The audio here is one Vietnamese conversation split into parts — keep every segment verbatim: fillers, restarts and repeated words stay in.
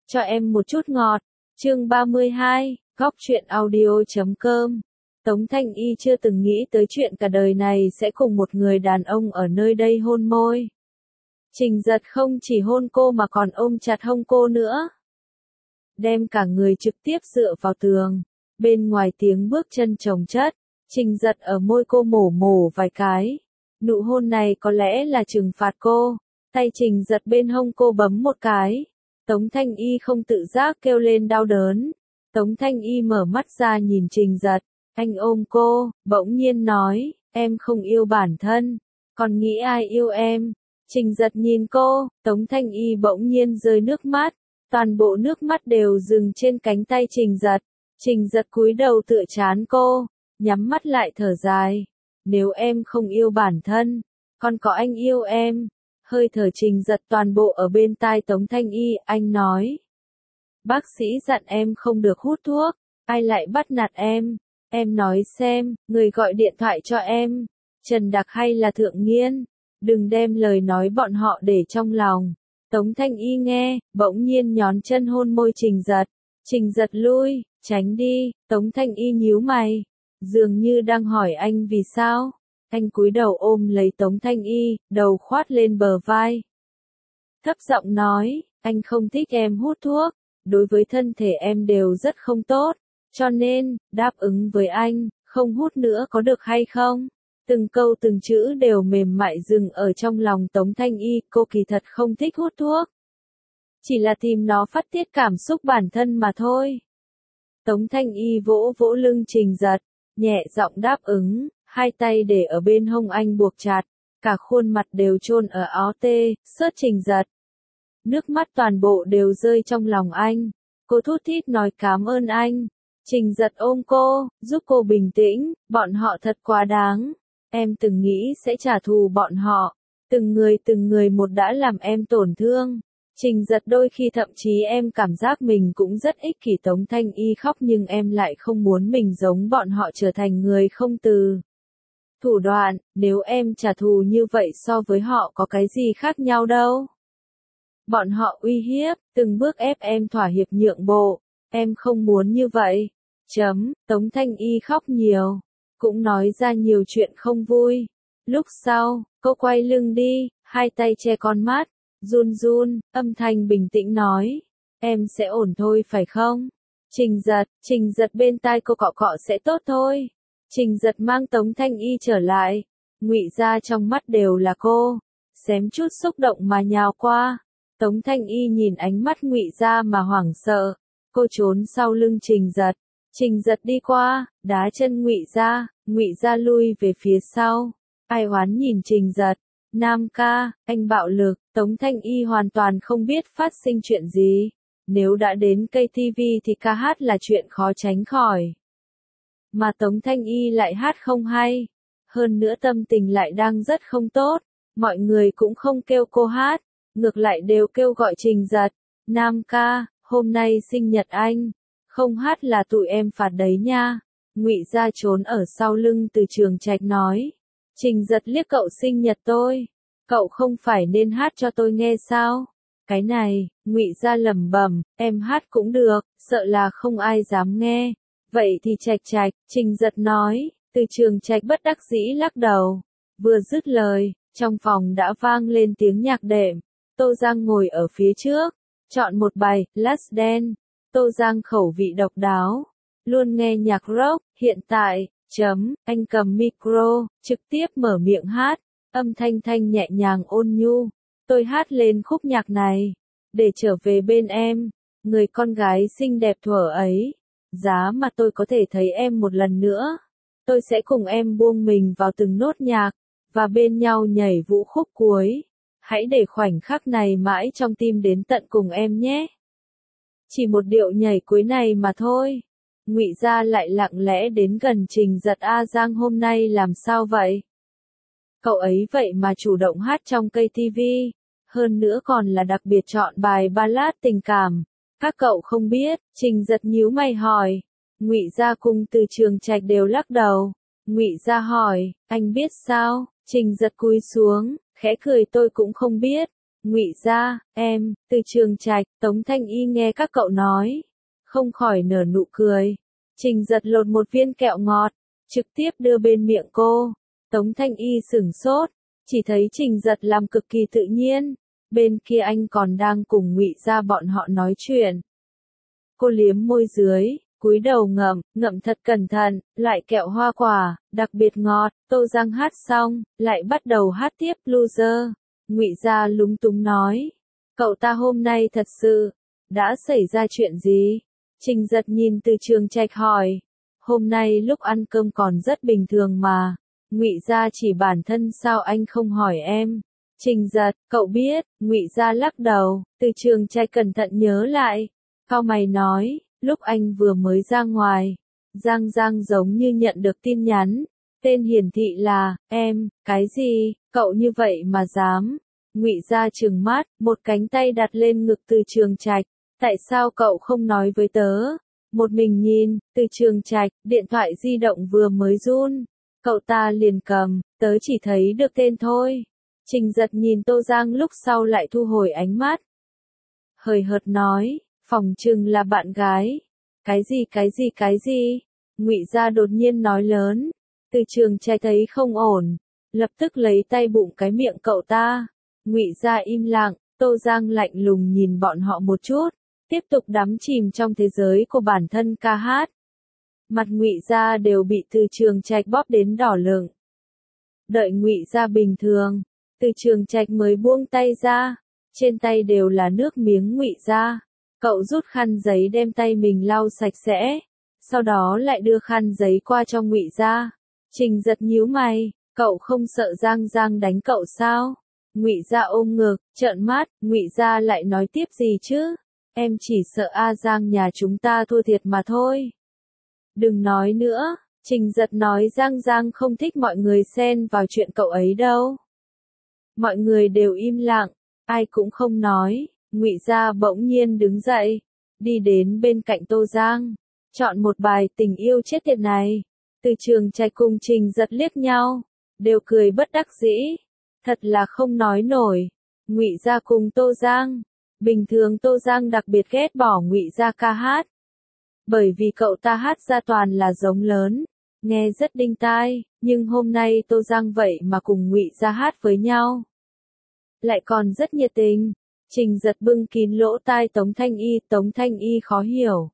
Cho em một chút ngọt. Chương ba mươi hai, góc truyện audio chấm com. Tống Thanh Y chưa từng nghĩ tới chuyện cả đời này sẽ cùng một người đàn ông ở nơi đây hôn môi. Trình Giật không chỉ hôn cô mà còn ôm chặt hông cô nữa. Đem cả người trực tiếp dựa vào tường. Bên ngoài tiếng bước chân chồng chất, Trình Giật ở môi cô mổ mổ vài cái. Nụ hôn này có lẽ là trừng phạt cô. Tay Trình Giật bên hông cô bấm một cái. Tống Thanh Y không tự giác kêu lên đau đớn. Tống Thanh Y mở mắt ra nhìn Trình Giật. Anh ôm cô, bỗng nhiên nói, em không yêu bản thân, còn nghĩ ai yêu em. Trình Giật nhìn cô, Tống Thanh Y bỗng nhiên rơi nước mắt. Toàn bộ nước mắt đều dừng trên cánh tay Trình Giật. Trình Giật cúi đầu tựa trán cô, nhắm mắt lại thở dài. Nếu em không yêu bản thân, còn có anh yêu em. Hơi thở Trình Giật toàn bộ ở bên tai Tống Thanh Y, anh nói. Bác sĩ dặn em không được hút thuốc, ai lại bắt nạt em? Em nói xem, người gọi điện thoại cho em, Trần Đặc hay là Thượng Nghiên? Đừng đem lời nói bọn họ để trong lòng. Tống Thanh Y nghe, bỗng nhiên nhón chân hôn môi Trình Giật. Trình Giật lui, tránh đi. Tống Thanh Y nhíu mày, dường như đang hỏi anh vì sao. Anh cúi đầu ôm lấy Tống Thanh Y, đầu khoát lên bờ vai. Thấp giọng nói, anh không thích em hút thuốc, đối với thân thể em đều rất không tốt, cho nên, đáp ứng với anh, không hút nữa có được hay không? Từng câu từng chữ đều mềm mại dừng ở trong lòng Tống Thanh Y, cô kỳ thật không thích hút thuốc. Chỉ là tìm nó phát tiết cảm xúc bản thân mà thôi. Tống Thanh Y vỗ vỗ lưng Trình Giật, nhẹ giọng đáp ứng, hai tay để ở bên hông anh buộc chặt, cả khuôn mặt đều chôn ở áo tê, sớt Trình Giật. Nước mắt toàn bộ đều rơi trong lòng anh, cô thút thít nói cảm ơn anh. Trình Giật ôm cô, giúp cô bình tĩnh, bọn họ thật quá đáng. Em từng nghĩ sẽ trả thù bọn họ, từng người từng người một đã làm em tổn thương. Trình Giật đôi khi thậm chí em cảm giác mình cũng rất ích kỷ. Tống Thanh Y khóc nhưng em lại không muốn mình giống bọn họ trở thành người không từ thủ đoạn, nếu em trả thù như vậy so với họ có cái gì khác nhau đâu. Bọn họ uy hiếp, từng bước ép em thỏa hiệp nhượng bộ, em không muốn như vậy. Chấm, Tống Thanh Y khóc nhiều, cũng nói ra nhiều chuyện không vui. Lúc sau, cô quay lưng đi, hai tay che con mắt, run run, âm thanh bình tĩnh nói, em sẽ ổn thôi phải không? Trình Giật, Trình Giật bên tai cô cọ cọ sẽ tốt thôi. Trình Giật mang Tống Thanh Y trở lại, Ngụy Gia trong mắt đều là cô, xém chút xúc động mà nhào qua. Tống Thanh Y nhìn ánh mắt Ngụy Gia mà hoảng sợ, cô trốn sau lưng Trình Giật. Trình Giật đi qua, đá chân Ngụy Gia, Ngụy Gia lui về phía sau. Ai oán nhìn Trình Giật, Nam ca, anh bạo lực. Tống Thanh Y hoàn toàn không biết phát sinh chuyện gì. Nếu đã đến cây ti vi thì ca hát là chuyện khó tránh khỏi. Mà Tống Thanh Y lại hát không hay. Hơn nữa tâm tình lại đang rất không tốt. Mọi người cũng không kêu cô hát, ngược lại đều kêu gọi Trình Giật. Nam ca, hôm nay sinh nhật anh. Không hát là tụi em phạt đấy nha. Ngụy Gia trốn ở sau lưng Từ Trường Trạch nói. Trình Giật liếc cậu sinh nhật tôi. Cậu không phải nên hát cho tôi nghe sao? Cái này, Ngụy Gia lẩm bẩm, em hát cũng được, sợ là không ai dám nghe. Vậy thì Trạch Trạch, Trình Giật nói. Từ Trường Trạch bất đắc dĩ lắc đầu. Vừa dứt lời, trong phòng đã vang lên tiếng nhạc đệm. Tô Giang ngồi ở phía trước, chọn một bài, Last Dance. Tô Giang khẩu vị độc đáo, luôn nghe nhạc rock, hiện tại, chấm, anh cầm micro, trực tiếp mở miệng hát, âm thanh thanh nhẹ nhàng ôn nhu. Tôi hát lên khúc nhạc này, để trở về bên em, người con gái xinh đẹp thuở ấy. Giá mà tôi có thể thấy em một lần nữa, tôi sẽ cùng em buông mình vào từng nốt nhạc, và bên nhau nhảy vũ khúc cuối. Hãy để khoảnh khắc này mãi trong tim đến tận cùng em nhé. Chỉ một điệu nhảy cuối này mà thôi. Ngụy Gia lại lặng lẽ đến gần Trình Giật. A Giang hôm nay làm sao vậy? Cậu ấy vậy mà chủ động hát trong cây ti vi, hơn nữa còn là đặc biệt chọn bài ballad tình cảm. Các cậu không biết? Trình Giật nhíu mày hỏi. Ngụy Gia cùng Từ Trường Trạch đều lắc đầu. Ngụy Gia hỏi, anh biết sao? Trình Giật cúi xuống, khẽ cười tôi cũng không biết. Ngụy Gia, em, Từ Trường Trạch, Tống Thanh Y nghe các cậu nói, không khỏi nở nụ cười. Trình Giật lột một viên kẹo ngọt, trực tiếp đưa bên miệng cô. Tống Thanh Y sửng sốt, chỉ thấy Trình Giật làm cực kỳ tự nhiên, bên kia anh còn đang cùng Ngụy Gia bọn họ nói chuyện. Cô liếm môi dưới, cúi đầu ngậm, ngậm thật cẩn thận, loại kẹo hoa quả, đặc biệt ngọt. Tô Giang hát xong, lại bắt đầu hát tiếp Loser. Ngụy Gia lúng túng nói, cậu ta hôm nay thật sự, đã xảy ra chuyện gì? Trình Giật nhìn Từ Trường Trạch hỏi, hôm nay lúc ăn cơm còn rất bình thường mà. Ngụy Gia chỉ bản thân sao anh không hỏi em? Trình Giật, cậu biết. Ngụy Gia lắc đầu. Từ Trường Trạch cẩn thận nhớ lại, cau mày nói, lúc anh vừa mới ra ngoài, Giang Giang giống như nhận được tin nhắn, tên hiển thị là, em, cái gì, cậu như vậy mà dám. Ngụy Gia trừng mắt, một cánh tay đặt lên ngực Từ Trường Trạch, tại sao cậu không nói với tớ? Một mình nhìn, Từ Trường Trạch, điện thoại di động vừa mới run, cậu ta liền cầm, tớ chỉ thấy được tên thôi. Trình Giật nhìn Tô Giang lúc sau lại thu hồi ánh mắt. Hời hợt nói, phỏng chừng là bạn gái. Cái gì cái gì cái gì? Ngụy Gia đột nhiên nói lớn. Từ Trường Trạch thấy không ổn, lập tức lấy tay bụng cái miệng cậu ta. Ngụy Gia im lặng, Tô Giang lạnh lùng nhìn bọn họ một chút, tiếp tục đắm chìm trong thế giới của bản thân ca hát. Mặt Ngụy Gia đều bị Từ Trường Trạch bóp đến đỏ lựng. Đợi Ngụy Gia bình thường, Từ Trường Trạch mới buông tay ra, trên tay đều là nước miếng. Ngụy Gia, cậu rút khăn giấy đem tay mình lau sạch sẽ, sau đó lại đưa khăn giấy qua cho Ngụy Gia. Trình Giật nhíu mày, cậu không sợ Giang Giang đánh cậu sao? Ngụy Gia ôm ngực, trợn mắt. Ngụy Gia lại nói tiếp gì chứ? Em chỉ sợ A Giang nhà chúng ta thua thiệt mà thôi. Đừng nói nữa. Trình Giật nói Giang Giang không thích mọi người xen vào chuyện cậu ấy đâu. Mọi người đều im lặng, ai cũng không nói. Ngụy Gia bỗng nhiên đứng dậy, đi đến bên cạnh Tô Giang, chọn một bài tình yêu chết tiệt này. Từ Trường Trạch cùng Trình Giật liếc nhau, đều cười bất đắc dĩ, thật là không nói nổi. Ngụy Gia cùng Tô Giang, bình thường Tô Giang đặc biệt ghét bỏ Ngụy Gia ca hát, bởi vì cậu ta hát ra toàn là giống lớn, nghe rất đinh tai, nhưng hôm nay Tô Giang vậy mà cùng Ngụy Gia hát với nhau, lại còn rất nhiệt tình. Trình Giật bưng kín lỗ tai Tống Thanh Y, Tống Thanh Y khó hiểu.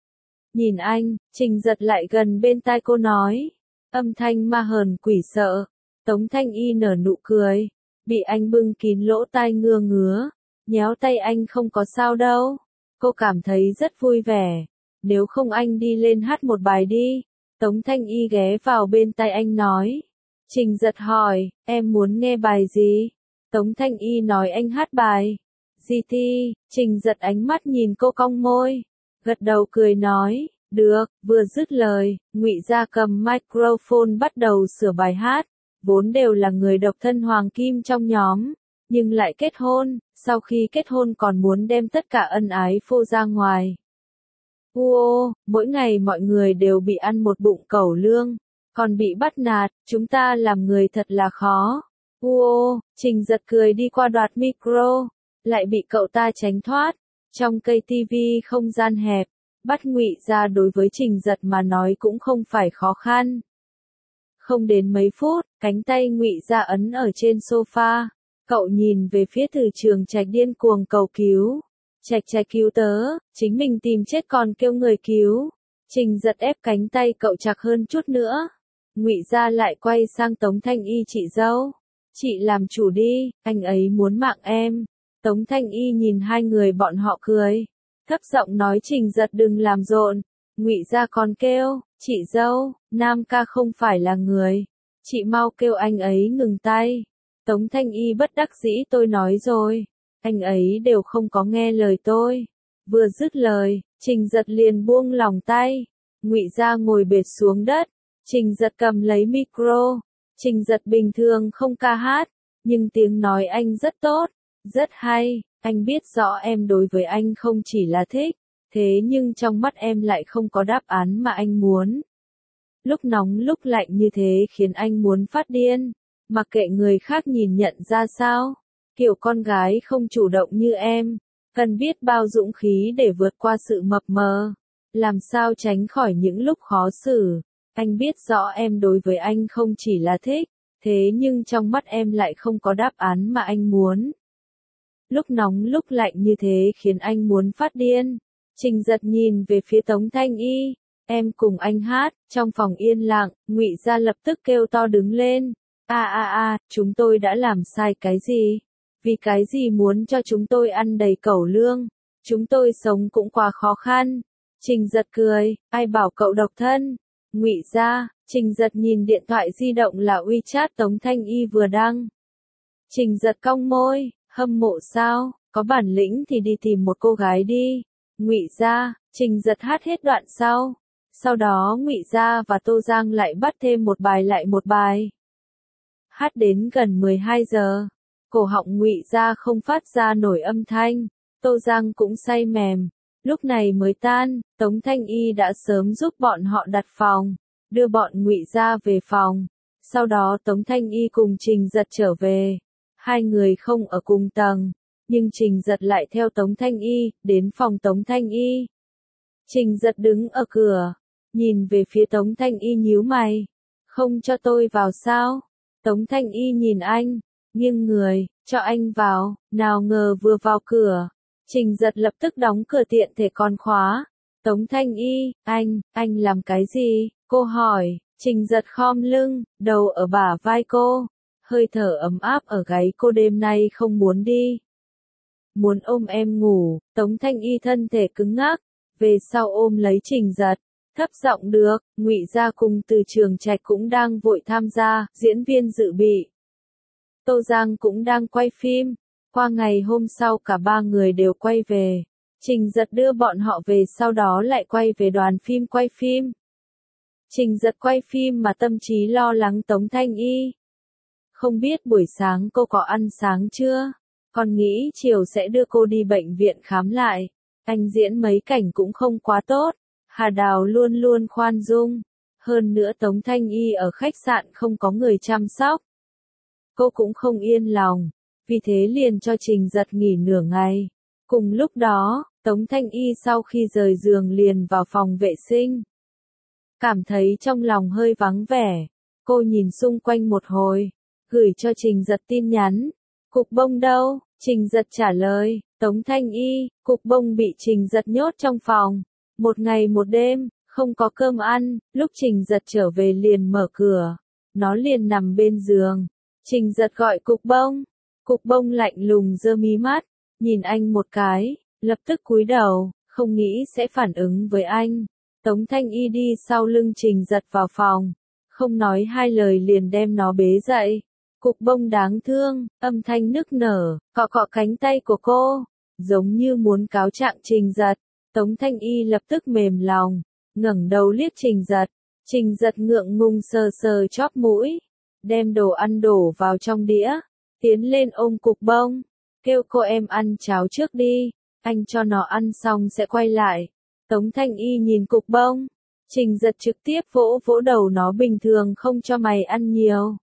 Nhìn anh, Trình Giật lại gần bên tai cô nói, âm thanh ma hờn quỷ sợ. Tống Thanh Y nở nụ cười, bị anh bưng kín lỗ tai ngứa ngứa, nhéo tay anh không có sao đâu. Cô cảm thấy rất vui vẻ, nếu không anh đi lên hát một bài đi. Tống Thanh Y ghé vào bên tai anh nói. Trình Giật hỏi, em muốn nghe bài gì? Tống Thanh Y nói anh hát bài giê tê. Trình Giật ánh mắt nhìn cô cong môi, gật đầu cười nói, được. Vừa dứt lời, Ngụy Gia cầm microphone bắt đầu sửa bài hát. Vốn đều là người độc thân hoàng kim trong nhóm, nhưng lại kết hôn, sau khi kết hôn còn muốn đem tất cả ân ái phô ra ngoài. Uô, mỗi ngày mọi người đều bị ăn một bụng cẩu lương, còn bị bắt nạt, chúng ta làm người thật là khó. Uô, Trình Giật cười đi qua đoạt micro, lại bị cậu ta tránh thoát. Trong cây tivi không gian hẹp, bắt Ngụy Gia đối với Trình Giật mà nói cũng không phải khó khăn. Không đến mấy phút, cánh tay Ngụy Gia ấn ở trên sofa, cậu nhìn về phía Từ Trường Trạch điên cuồng cầu cứu. Trạch Trạch cứu tớ, chính mình tìm chết còn kêu người cứu. Trình Giật ép cánh tay cậu chặt hơn chút nữa. Ngụy Gia lại quay sang Tống Thanh Y, chị dâu, chị làm chủ đi, anh ấy muốn mạng em. Tống Thanh Y nhìn hai người bọn họ cười, thấp giọng nói Trình Giật đừng làm rộn. Ngụy Gia còn kêu, chị dâu, Nam ca không phải là người, chị mau kêu anh ấy ngừng tay. Tống Thanh Y bất đắc dĩ, tôi nói rồi, anh ấy đều không có nghe lời tôi. Vừa dứt lời, Trình Giật liền buông lỏng tay. Ngụy Gia ngồi bệt xuống đất, Trình Giật cầm lấy micro. Trình Giật bình thường không ca hát, nhưng tiếng nói anh rất tốt, rất hay. Anh biết rõ em đối với anh không chỉ là thích, thế nhưng trong mắt em lại không có đáp án mà anh muốn. Lúc nóng lúc lạnh như thế khiến anh muốn phát điên, mặc kệ người khác nhìn nhận ra sao. Kiểu con gái không chủ động như em, cần biết bao dũng khí để vượt qua sự mập mờ. Làm sao tránh khỏi những lúc khó xử. Anh biết rõ em đối với anh không chỉ là thích, thế nhưng trong mắt em lại không có đáp án mà anh muốn. Lúc nóng lúc lạnh như thế khiến anh muốn phát điên. Trình Giật nhìn về phía Tống Thanh Y, em cùng anh hát, trong phòng yên lặng, Ngụy Gia lập tức kêu to đứng lên. A a a, chúng tôi đã làm sai cái gì? Vì cái gì muốn cho chúng tôi ăn đầy cẩu lương? Chúng tôi sống cũng quá khó khăn. Trình Giật cười, ai bảo cậu độc thân? Ngụy Gia, Trình Giật nhìn điện thoại di động là WeChat Tống Thanh Y vừa đăng. Trình Giật cong môi, hâm mộ sao, có bản lĩnh thì đi tìm một cô gái đi. Ngụy Gia, Trình Giật hát hết đoạn sau. Sau đó Ngụy Gia và Tô Giang lại bắt thêm một bài lại một bài. Hát đến gần mười hai giờ, cổ họng Ngụy Gia không phát ra nổi âm thanh, Tô Giang cũng say mềm. Lúc này mới tan, Tống Thanh Y đã sớm giúp bọn họ đặt phòng, đưa bọn Ngụy Gia về phòng. Sau đó Tống Thanh Y cùng Trình Giật trở về. Hai người không ở cùng tầng, nhưng Trình Giật lại theo Tống Thanh Y, đến phòng Tống Thanh Y. Trình Giật đứng ở cửa, nhìn về phía Tống Thanh Y nhíu mày. Không cho tôi vào sao? Tống Thanh Y nhìn anh, nghiêng người, cho anh vào, nào ngờ vừa vào cửa. Trình Giật lập tức đóng cửa tiện thể còn khóa. Tống Thanh Y, anh, anh làm cái gì? Cô hỏi. Trình Giật khom lưng, đầu ở bả vai cô. Hơi thở ấm áp ở gáy cô đêm nay không muốn đi. Muốn ôm em ngủ, Tống Thanh Y thân thể cứng ngắc, về sau ôm lấy Trình Giật, thấp giọng được, Ngụy Gia cùng Từ Trường Trạch cũng đang vội tham gia, diễn viên dự bị. Tô Giang cũng đang quay phim, qua ngày hôm sau cả ba người đều quay về. Trình Giật đưa bọn họ về sau đó lại quay về đoàn phim quay phim. Trình Giật quay phim mà tâm trí lo lắng Tống Thanh Y. Không biết buổi sáng cô có ăn sáng chưa? Con nghĩ chiều sẽ đưa cô đi bệnh viện khám lại. Anh diễn mấy cảnh cũng không quá tốt. Hà Đào luôn luôn khoan dung. Hơn nữa Tống Thanh Y ở khách sạn không có người chăm sóc. Cô cũng không yên lòng. Vì thế liền cho Trình Giật nghỉ nửa ngày. Cùng lúc đó, Tống Thanh Y sau khi rời giường liền vào phòng vệ sinh. Cảm thấy trong lòng hơi vắng vẻ. Cô nhìn xung quanh một hồi. Gửi cho Trình Giật tin nhắn. Cục bông đâu? Trình Giật trả lời. Tống Thanh Y, cục bông bị Trình Giật nhốt trong phòng. Một ngày một đêm, không có cơm ăn. Lúc Trình Giật trở về liền mở cửa. Nó liền nằm bên giường. Trình Giật gọi cục bông. Cục bông lạnh lùng giơ mí mắt. Nhìn anh một cái. Lập tức cúi đầu. Không nghĩ sẽ phản ứng với anh. Tống Thanh Y đi sau lưng Trình Giật vào phòng. Không nói hai lời liền đem nó bế dậy. Cục bông đáng thương, âm thanh nức nở, cọ cọ cánh tay của cô, giống như muốn cáo trạng Trình Giật. Tống Thanh Y lập tức mềm lòng, ngẩng đầu liếc Trình Giật. Trình Giật ngượng ngùng sờ sờ chóp mũi, đem đồ ăn đổ vào trong đĩa, tiến lên ôm cục bông, kêu cô em ăn cháo trước đi, anh cho nó ăn xong sẽ quay lại. Tống Thanh Y nhìn cục bông, Trình Giật trực tiếp vỗ vỗ đầu nó, bình thường không cho mày ăn nhiều.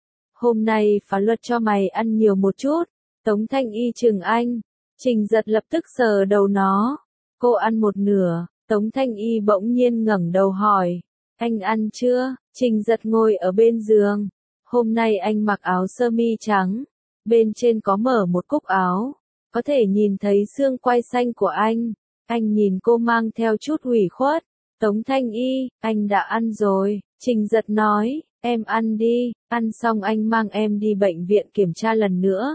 Hôm nay phá luật cho mày ăn nhiều một chút. Tống Thanh Y chừng anh. Trình Giật lập tức sờ đầu nó. Cô ăn một nửa. Tống Thanh Y bỗng nhiên ngẩng đầu hỏi. Anh ăn chưa? Trình Giật ngồi ở bên giường. Hôm nay anh mặc áo sơ mi trắng. Bên trên có mở một cúc áo. Có thể nhìn thấy xương quai xanh của anh. Anh nhìn cô mang theo chút ủy khuất. Tống Thanh Y, anh đã ăn rồi. Trình Giật nói. Em ăn đi, ăn xong anh mang em đi bệnh viện kiểm tra lần nữa.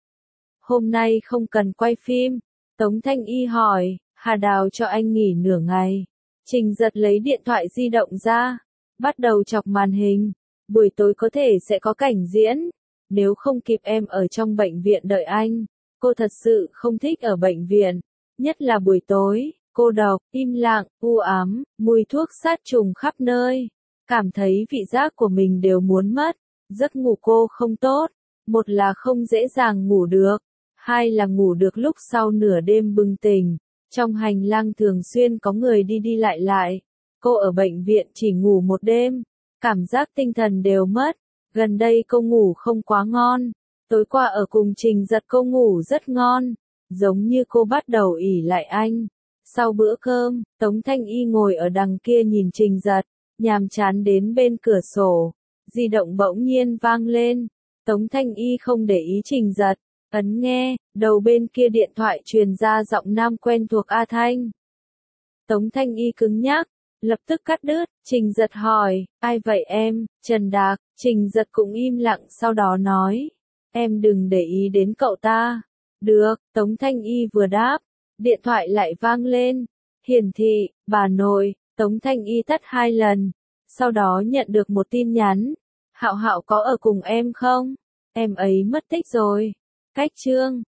Hôm nay không cần quay phim. Tống Thanh Y hỏi, Hà Đào cho anh nghỉ nửa ngày. Trình Giật lấy điện thoại di động ra, bắt đầu chọc màn hình. Buổi tối có thể sẽ có cảnh diễn. Nếu không kịp em ở trong bệnh viện đợi anh. Cô thật sự không thích ở bệnh viện. Nhất là buổi tối, cô độc, im lặng, u ám, mùi thuốc sát trùng khắp nơi. Cảm thấy vị giác của mình đều muốn mất. Giấc ngủ cô không tốt. Một là không dễ dàng ngủ được. Hai là ngủ được lúc sau nửa đêm bừng tỉnh. Trong hành lang thường xuyên có người đi đi lại lại. Cô ở bệnh viện chỉ ngủ một đêm. Cảm giác tinh thần đều mất. Gần đây cô ngủ không quá ngon. Tối qua ở cùng Trình Giật cô ngủ rất ngon, giống như cô bắt đầu ỷ lại anh. Sau bữa cơm, Tống Thanh Y ngồi ở đằng kia nhìn Trình Giật, nhàm chán đến bên cửa sổ. Di động bỗng nhiên vang lên. Tống Thanh Y không để ý Trình Giật, ấn nghe, đầu bên kia điện thoại truyền ra giọng nam quen thuộc A Thanh. Tống Thanh Y cứng nhắc, lập tức cắt đứt. Trình Giật hỏi, ai vậy em, Trần Đạc? Trình Giật cũng im lặng sau đó nói, em đừng để ý đến cậu ta. Được, Tống Thanh Y vừa đáp, điện thoại lại vang lên. Hiển thị, bà nội. Tống Thanh Y tắt hai lần, sau đó nhận được một tin nhắn. Hạo Hạo có ở cùng em không? Em ấy mất tích rồi. Cách chương